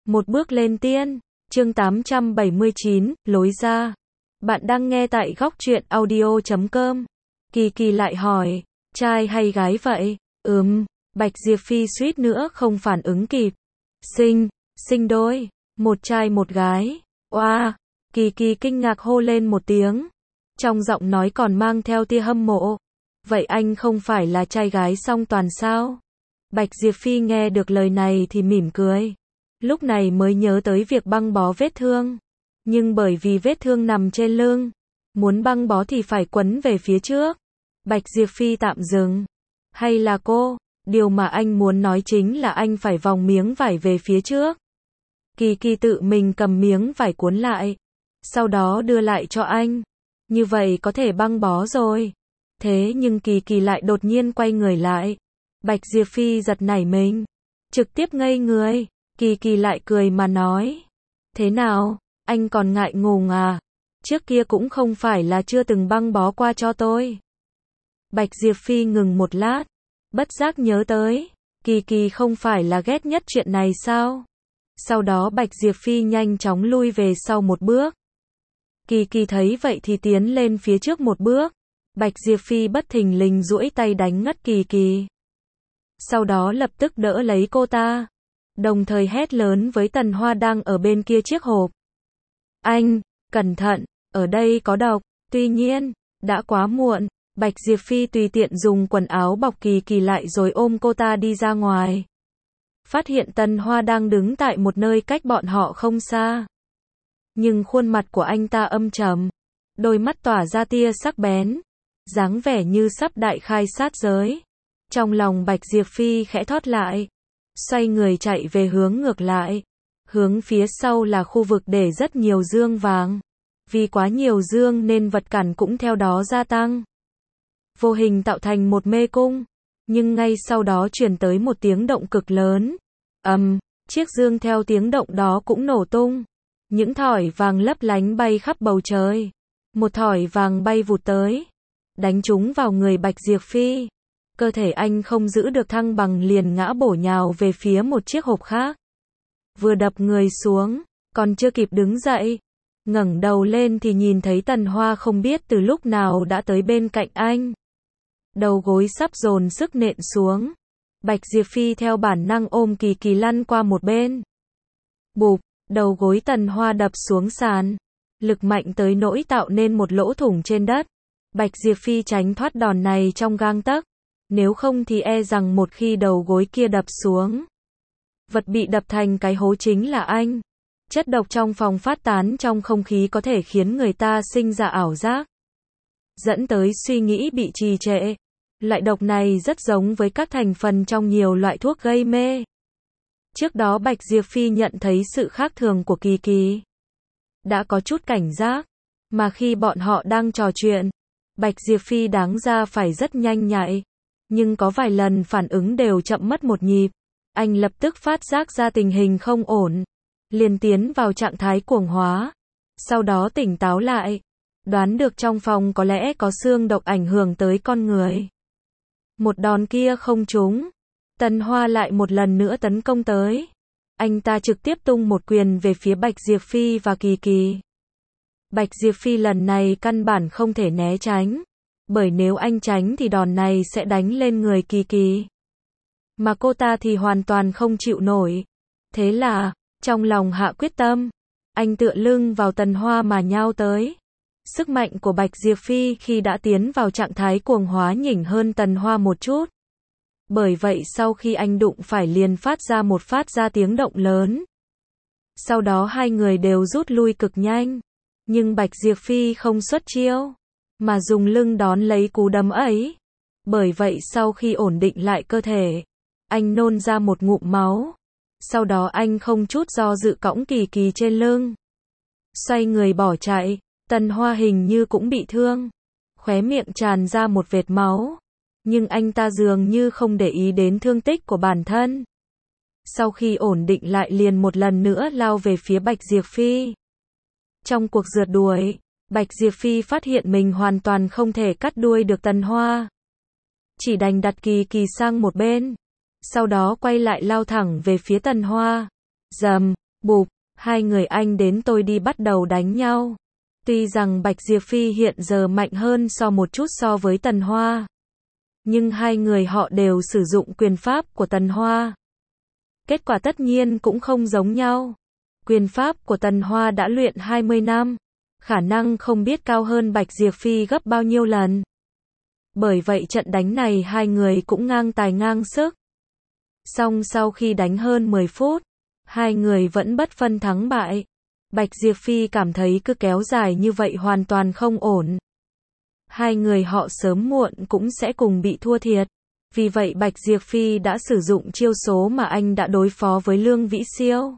Một bước lên tiên, chương 879, lối ra. Bạn đang nghe tại góc truyện audio.com. Kỳ Kỳ lại hỏi, trai hay gái vậy? Bạch Diệp Phi suýt nữa không phản ứng kịp. Sinh đôi, một trai một gái. Oa, Kỳ Kỳ kinh ngạc hô lên một tiếng. Trong giọng nói còn mang theo tia hâm mộ. Vậy anh không phải là trai gái song toàn sao? Bạch Diệp Phi nghe được lời này thì mỉm cười. Lúc này mới nhớ tới việc băng bó vết thương. Nhưng bởi vì vết thương nằm trên lưng, muốn băng bó thì phải quấn về phía trước. Bạch Diệp Phi tạm dừng. Hay là cô, điều mà anh muốn nói chính là anh phải vòng miếng vải về phía trước. Kỳ Kỳ tự mình cầm miếng vải cuốn lại, sau đó đưa lại cho anh. Như vậy có thể băng bó rồi. Thế nhưng Kỳ Kỳ lại đột nhiên quay người lại. Bạch Diệp Phi giật nảy mình, trực tiếp ngây người. Kỳ Kỳ lại cười mà nói, thế nào, anh còn ngại ngùng à? Trước kia cũng không phải là chưa từng băng bó qua cho tôi. Bạch Diệp Phi ngừng một lát, bất giác nhớ tới, Kỳ Kỳ không phải là ghét nhất chuyện này sao? Sau đó Bạch Diệp Phi nhanh chóng lui về sau một bước. Kỳ Kỳ thấy vậy thì tiến lên phía trước một bước. Bạch Diệp Phi bất thình lình duỗi tay đánh ngất Kỳ Kỳ. Sau đó lập tức đỡ lấy cô ta, đồng thời hét lớn với Tần Hoa đang ở bên kia chiếc hộp. Anh, cẩn thận, ở đây có độc. Tuy nhiên, đã quá muộn. Bạch Diệp Phi tùy tiện dùng quần áo bọc Kỳ Kỳ lại rồi ôm cô ta đi ra ngoài. Phát hiện Tần Hoa đang đứng tại một nơi cách bọn họ không xa. Nhưng khuôn mặt của anh ta âm trầm, đôi mắt tỏa ra tia sắc bén, dáng vẻ như sắp đại khai sát giới. Trong lòng Bạch Diệp Phi khẽ thót lại, xoay người chạy về hướng ngược lại. Hướng phía sau là khu vực để rất nhiều dương vàng. Vì quá nhiều dương nên vật cản cũng theo đó gia tăng, vô hình tạo thành một mê cung. Nhưng ngay sau đó truyền tới một tiếng động cực lớn. Chiếc dương theo tiếng động đó cũng nổ tung. Những thỏi vàng lấp lánh bay khắp bầu trời. Một thỏi vàng bay vụt tới, đánh trúng vào người Bạch Diệp Phi. Cơ thể anh không giữ được thăng bằng liền ngã bổ nhào về phía một chiếc hộp khác. Vừa đập người xuống, còn chưa kịp đứng dậy, ngẩng đầu lên thì nhìn thấy Tần Hoa không biết từ lúc nào đã tới bên cạnh anh. Đầu gối sắp dồn sức nện xuống. Bạch Diệp Phi theo bản năng ôm Kỳ Kỳ lăn qua một bên. Bụp, đầu gối Tần Hoa đập xuống sàn. Lực mạnh tới nỗi tạo nên một lỗ thủng trên đất. Bạch Diệp Phi tránh thoát đòn này trong gang tấc. Nếu không thì e rằng một khi đầu gối kia đập xuống, vật bị đập thành cái hố chính là anh. Chất độc trong phòng phát tán trong không khí có thể khiến người ta sinh ra ảo giác, dẫn tới suy nghĩ bị trì trệ. Loại độc này rất giống với các thành phần trong nhiều loại thuốc gây mê. Trước đó Bạch Diệp Phi nhận thấy sự khác thường của Kỳ Kỳ, đã có chút cảnh giác, mà khi bọn họ đang trò chuyện, Bạch Diệp Phi đáng ra phải rất nhanh nhạy, nhưng có vài lần phản ứng đều chậm mất một nhịp. Anh lập tức phát giác ra tình hình không ổn, liền tiến vào trạng thái cuồng hóa. Sau đó tỉnh táo lại, đoán được trong phòng có lẽ có xương độc ảnh hưởng tới con người. Một đòn kia không trúng, Tần Hoa lại một lần nữa tấn công tới. Anh ta trực tiếp tung một quyền về phía Bạch Diệp Phi và Kỳ Kỳ. Bạch Diệp Phi lần này căn bản không thể né tránh, bởi nếu anh tránh thì đòn này sẽ đánh lên người Kỳ Kỳ, mà cô ta thì hoàn toàn không chịu nổi. Thế là, trong lòng hạ quyết tâm, anh tựa lưng vào Tần Hoa mà nhao tới. Sức mạnh của Bạch Diệp Phi khi đã tiến vào trạng thái cuồng hóa nhỉnh hơn Tần Hoa một chút. Bởi vậy sau khi anh đụng phải liền phát ra tiếng động lớn. Sau đó hai người đều rút lui cực nhanh. Nhưng Bạch Diệp Phi không xuất chiêu, mà dùng lưng đón lấy cú đấm ấy. Bởi vậy sau khi ổn định lại cơ thể, anh nôn ra một ngụm máu. Sau đó anh không chút do dự cõng Kỳ Kỳ trên lưng, xoay người bỏ chạy. Tần Hoa hình như cũng bị thương, khóe miệng tràn ra một vệt máu, nhưng anh ta dường như không để ý đến thương tích của bản thân. Sau khi ổn định lại liền một lần nữa lao về phía Bạch Diệp Phi. Trong cuộc rượt đuổi, Bạch Diệp Phi phát hiện mình hoàn toàn không thể cắt đuôi được Tần Hoa, chỉ đành đặt Kỳ Kỳ sang một bên, sau đó quay lại lao thẳng về phía Tần Hoa. Rầm, Bụp, hai người anh đến tôi đi bắt đầu đánh nhau. Tuy rằng Bạch Diệp Phi hiện giờ mạnh hơn một chút so với Tần Hoa, nhưng hai người họ đều sử dụng quyền pháp của Tần Hoa. Kết quả tất nhiên cũng không giống nhau. Quyền pháp của Tần Hoa đã luyện 20 năm, khả năng không biết cao hơn Bạch Diệp Phi gấp bao nhiêu lần. Bởi vậy trận đánh này hai người cũng ngang tài ngang sức. Song sau khi đánh hơn 10 phút, hai người vẫn bất phân thắng bại. Bạch Diệp Phi cảm thấy cứ kéo dài như vậy hoàn toàn không ổn. Hai người họ sớm muộn cũng sẽ cùng bị thua thiệt. Vì vậy Bạch Diệp Phi đã sử dụng chiêu số mà anh đã đối phó với Lương Vĩ Siêu.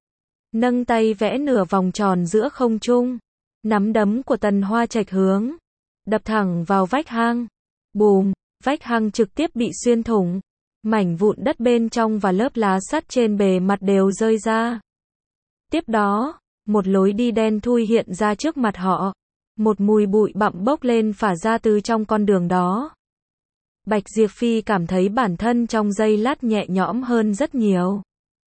Nâng tay vẽ nửa vòng tròn giữa không trung. Nắm đấm của Tần Hoa chệch hướng, đập thẳng vào vách hang. Bùm, vách hang trực tiếp bị xuyên thủng. Mảnh vụn đất bên trong và lớp lá sắt trên bề mặt đều rơi ra. Tiếp đó, một lối đi đen thui hiện ra trước mặt họ. Một mùi bụi bặm bốc lên phả ra từ trong con đường đó. Bạch Diệp Phi cảm thấy bản thân trong giây lát nhẹ nhõm hơn rất nhiều.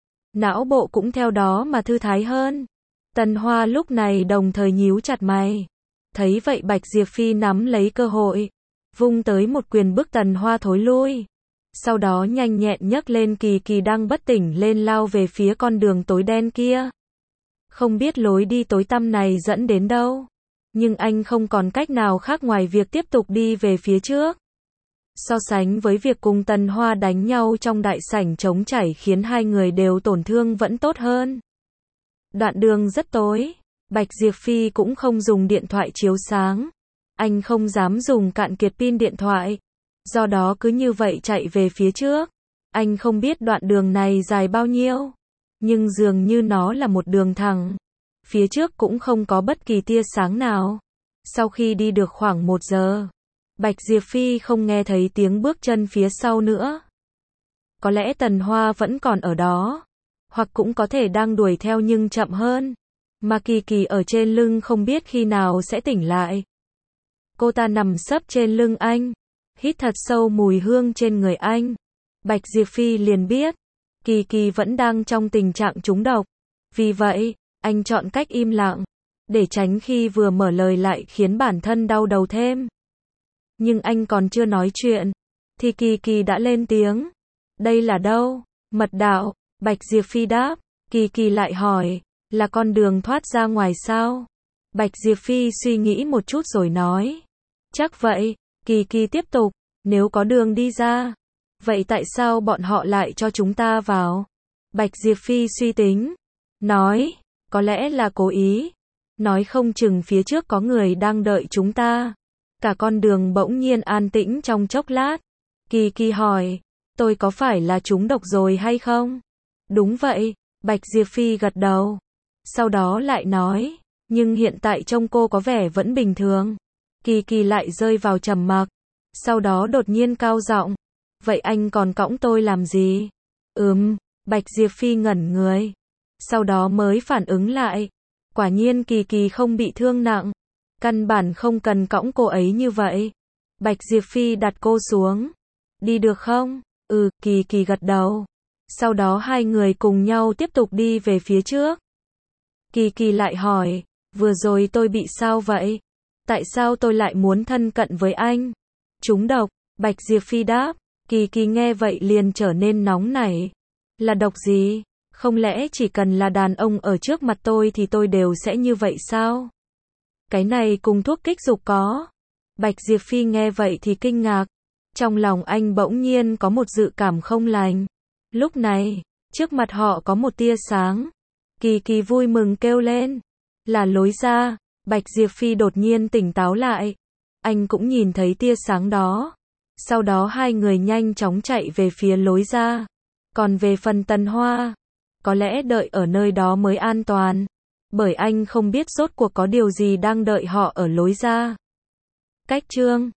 Não bộ cũng theo đó mà thư thái hơn. Tần Hoa lúc này đồng thời nhíu chặt mày. Thấy vậy Bạch Diệp Phi nắm lấy cơ hội, vung tới một quyền bức Tần Hoa thối lui. Sau đó nhanh nhẹn nhấc lên Kỳ Kỳ đang bất tỉnh lên lao về phía con đường tối đen kia. Không biết lối đi tối tăm này dẫn đến đâu, nhưng anh không còn cách nào khác ngoài việc tiếp tục đi về phía trước. So sánh với việc cùng Tần Hoa đánh nhau trong đại sảnh trống chảy khiến hai người đều tổn thương vẫn tốt hơn. Đoạn đường rất tối, Bạch Diệp Phi cũng không dùng điện thoại chiếu sáng. Anh không dám dùng cạn kiệt pin điện thoại, do đó cứ như vậy chạy về phía trước. Anh không biết đoạn đường này dài bao nhiêu, nhưng dường như nó là một đường thẳng. Phía trước cũng không có bất kỳ tia sáng nào. Sau khi đi được khoảng 1 giờ, Bạch Diệp Phi không nghe thấy tiếng bước chân phía sau nữa. Có lẽ Tần Hoa vẫn còn ở đó, hoặc cũng có thể đang đuổi theo nhưng chậm hơn. Mà Kỳ Kỳ ở trên lưng không biết khi nào sẽ tỉnh lại. Cô ta nằm sấp trên lưng anh, hít thật sâu mùi hương trên người anh. Bạch Diệp Phi liền biết, Kỳ Kỳ vẫn đang trong tình trạng trúng độc. Vì vậy, anh chọn cách im lặng, để tránh khi vừa mở lời lại khiến bản thân đau đầu thêm. Nhưng anh còn chưa nói chuyện, thì Kỳ Kỳ đã lên tiếng. Đây là đâu? Mật đạo, Bạch Diệp Phi đáp. Kỳ Kỳ lại hỏi, là con đường thoát ra ngoài sao? Bạch Diệp Phi suy nghĩ một chút rồi nói, chắc vậy. Kỳ Kỳ tiếp tục, nếu có đường đi ra, vậy tại sao bọn họ lại cho chúng ta vào? Bạch Diệp Phi suy tính, nói, có lẽ là cố ý, nói không chừng phía trước có người đang đợi chúng ta. Cả con đường bỗng nhiên an tĩnh trong chốc lát. Kỳ Kỳ hỏi, tôi có phải là trúng độc rồi hay không? Đúng vậy, Bạch Diệp Phi gật đầu. Sau đó lại nói, nhưng hiện tại trông cô có vẻ vẫn bình thường. Kỳ Kỳ lại rơi vào trầm mặc. Sau đó đột nhiên cao giọng, vậy anh còn cõng tôi làm gì? Bạch Diệp Phi ngẩn người. Sau đó mới phản ứng lại. Quả nhiên Kỳ Kỳ không bị thương nặng. Căn bản không cần cõng cô ấy như vậy. Bạch Diệp Phi đặt cô xuống. Đi được không? Kỳ Kỳ gật đầu. Sau đó hai người cùng nhau tiếp tục đi về phía trước. Kỳ Kỳ lại hỏi, vừa rồi tôi bị sao vậy? Tại sao tôi lại muốn thân cận với anh? Trúng độc, Bạch Diệp Phi đáp. Kỳ Kỳ nghe vậy liền trở nên nóng nảy. Là độc gì? Không lẽ chỉ cần là đàn ông ở trước mặt tôi thì tôi đều sẽ như vậy sao? Cái này cùng thuốc kích dục có. Bạch Diệp Phi nghe vậy thì kinh ngạc. Trong lòng anh bỗng nhiên có một dự cảm không lành. Lúc này, trước mặt họ có một tia sáng. Kỳ Kỳ vui mừng kêu lên, là lối ra. Bạch Diệp Phi đột nhiên tỉnh táo lại. Anh cũng nhìn thấy tia sáng đó. Sau đó hai người nhanh chóng chạy về phía lối ra. Còn về phần Tần Hoa, có lẽ đợi ở nơi đó mới an toàn. Bởi anh không biết rốt cuộc có điều gì đang đợi họ ở lối ra. Cách chương